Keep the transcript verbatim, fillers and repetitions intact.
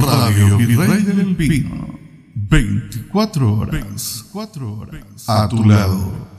Radio Virrey del Pino. veinticuatro horas a tu lado.